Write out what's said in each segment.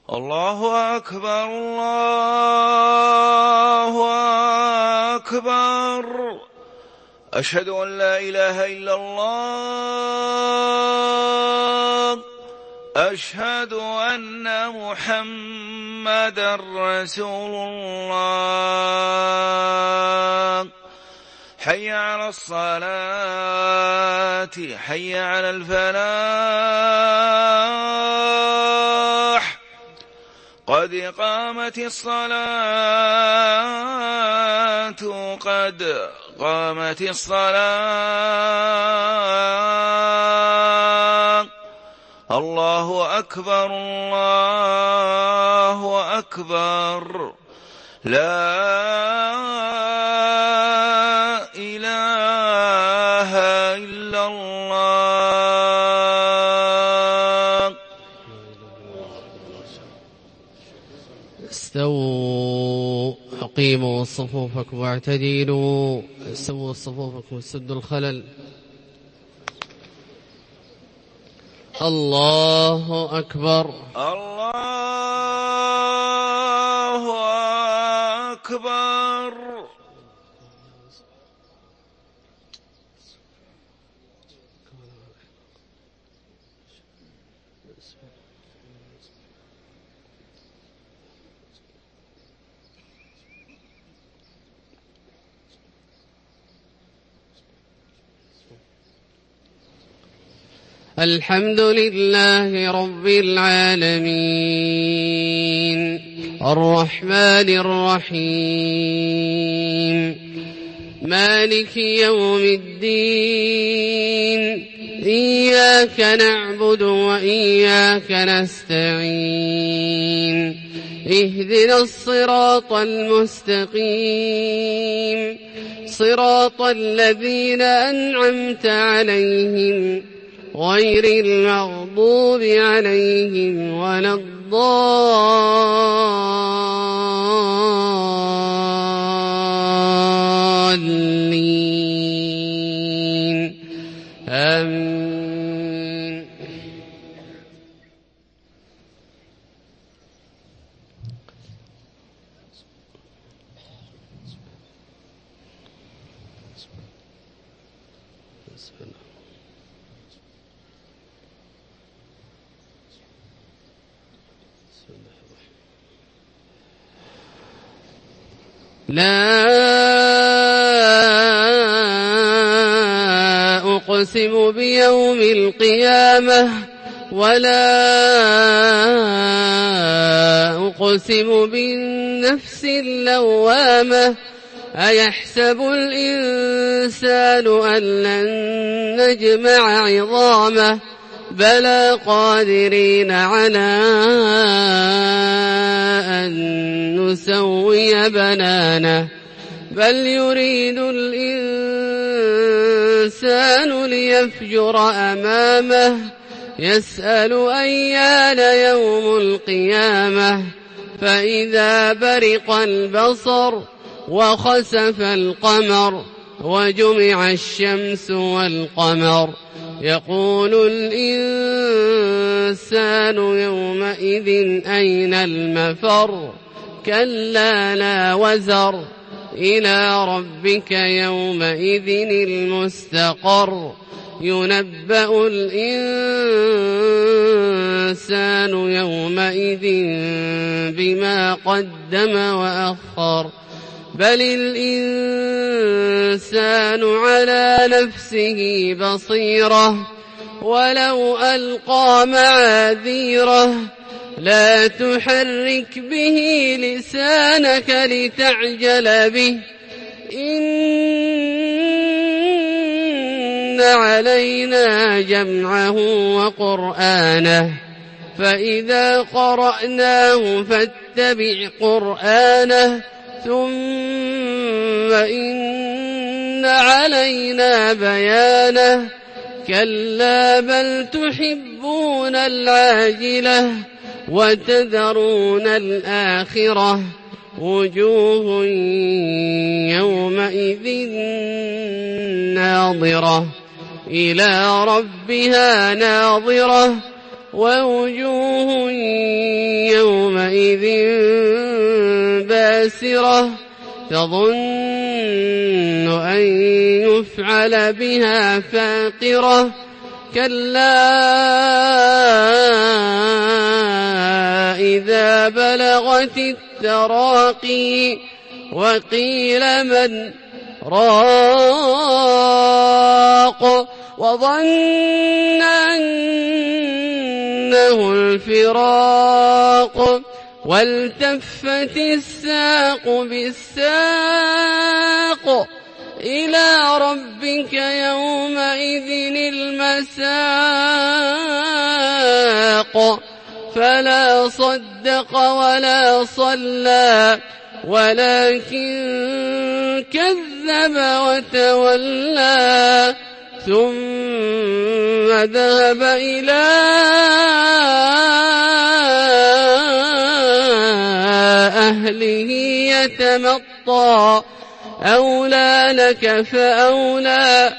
الله أكبر الله أكبر. أشهد أن لا إله إلا الله. أشهد أن محمدًا رسول الله. حي على الصلاة حي على الفلاح. قد قامت الصلاة قد قامت الصلاة. الله أكبر الله أكبر. لا إله إلا الله. استووا أقيموا صفوفكم واعتدلوا. استووا صفوفكم وسدوا الخلل. الله أكبر الله أكبر. الحمد لله رب العالمين الرحمن الرحيم مالك يوم الدين. إياك نعبد وإياك نستعين. اهدنا الصراط المستقيم صراط الذين أنعمت عليهم غير المغضوب عليهم ولا الضالين. آمين. لا أقسم بيوم القيامة ولا أقسم بالنفس اللوامة. أيحسب الإنسان أن لن نجمع عظامه بلى قادرين على أن نسوي بنانه. بل يريد الإنسان ليفجر أمامه يسأل أيان يوم القيامة. فإذا برق البصر وخسف القمر وجمع الشمس والقمر يقول الإنسان يومئذ أين المفر. كلا لا وزر إلى ربك يومئذ المستقر. ينبأ الإنسان يومئذ بما قدم وأخر. بل الإنسان على نفسه بصيرة ولو ألقى معاذيره. لا تحرك به لسانك لتعجل به. إن علينا جمعه وقرآنه فإذا قرأناه فاتبع قرآنه ثم إن علينا بيانه. كلا بل تحبون العاجلة وتذرون الآخرة. وجوه يومئذ ناظرة إلى ربها ناظرة. ووجوه يومئذ يومئذ باسرة تظن أن يفعل بها فاقرة كلا إذا بلغت التراقي وقيل من راق وظن أنه الفراق والتفت الساق بالساق إلى ربك يومئذ المساق فلا صدق ولا صلى ولكن كذب وتولى ثم ذهب إلى أهله يتمطى أولى لك فأولى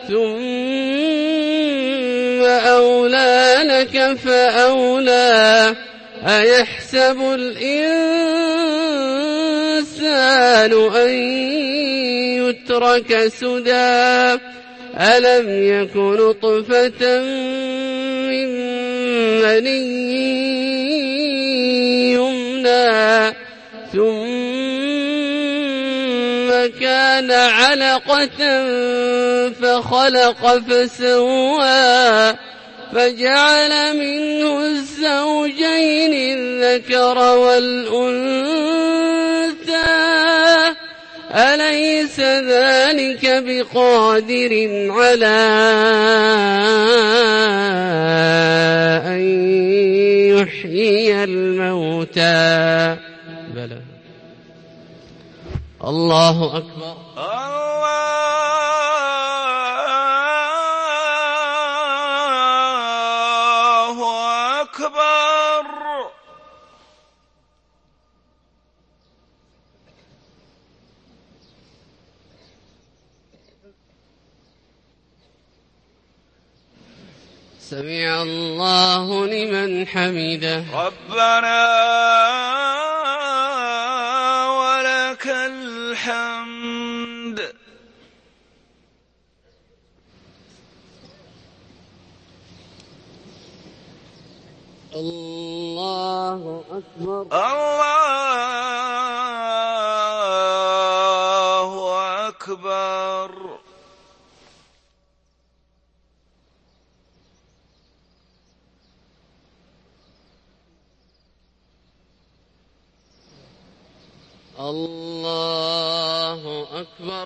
ثم أولى لك فأولى أيحسب الإنسان أن يترك سدى ألم يك نطفة من مني يمنى ثم كان علقة فخلق فسوى فجعل منه الزوجين الذكر والأنثى أليس ذلك بقادر على أن يحيي الموتى بلى الله أكبر الله أكبر سمع الله لمن حمده ربنا ولك الحمد الله أكبر الله أكبر الله أكبر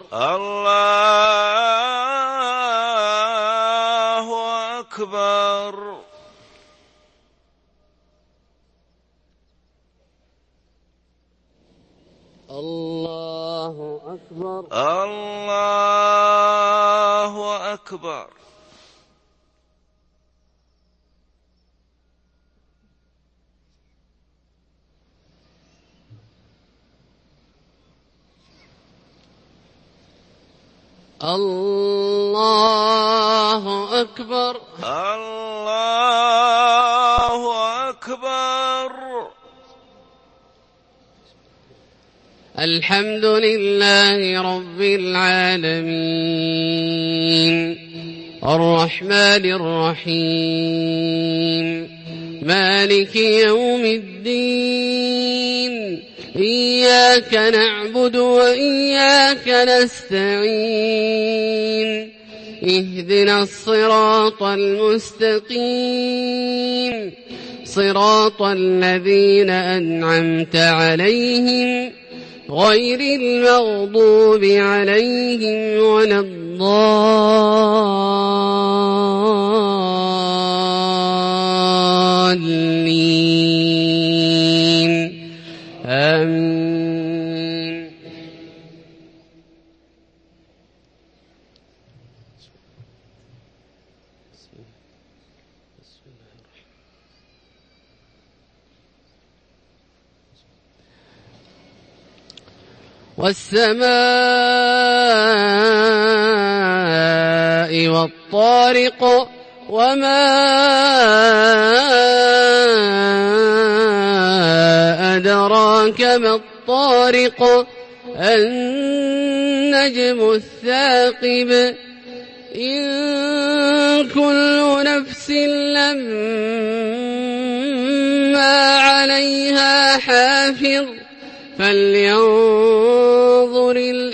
الله أكبر الله أكبر الله أكبر الله أكبر الله أكبر الحمد لله رب العالمين الرحمن الرحيم مالك يوم الدين إياك نعبد وإياك نستعين اهدنا الصراط المستقيم صراط الذين أنعمت عليهم غير المغضوب عليهم ولا الضالين آمين والسماء والطارق وما أدراك ما الطارق النجم الثاقب إن كل نفس لما عليها حافظ فلينظر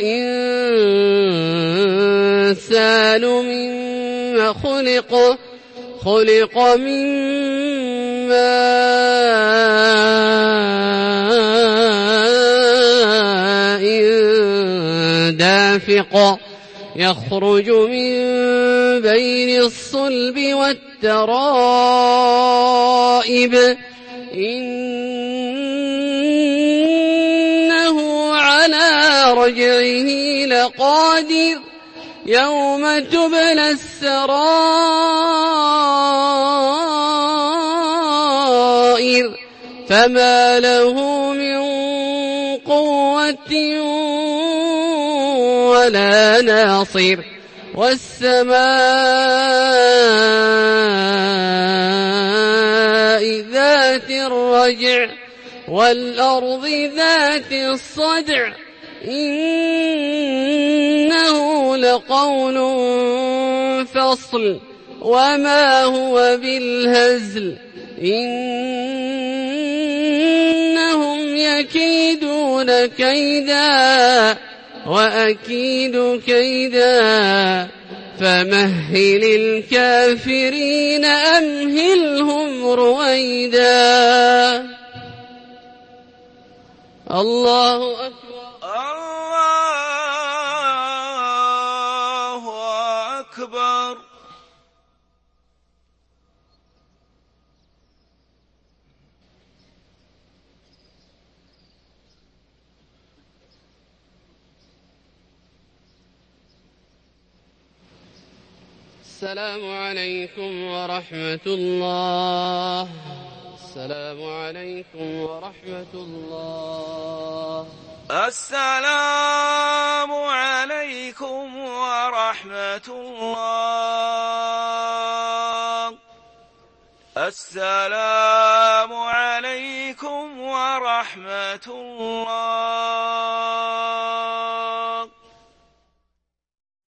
الإنسان مما خلق من ماء دافق يخرج من بين الصلب والترائب إنه على رجعه لقادر يوم تبلى السرائر فما له من قوة ولا ناصر والسماء ذات الرجع والأرض ذات الصدع إنه لقول فصل وما هو بالهزل إنهم يكيدون كيدا وأكيد كيدا فمهل الكافرين أمهلهم رويدا. الله أكبر. الله أكبر. السلام عليكم ورحمة الله. السلام عليكم ورحمة الله. السلام عليكم ورحمة الله. السلام عليكم ورحمة الله.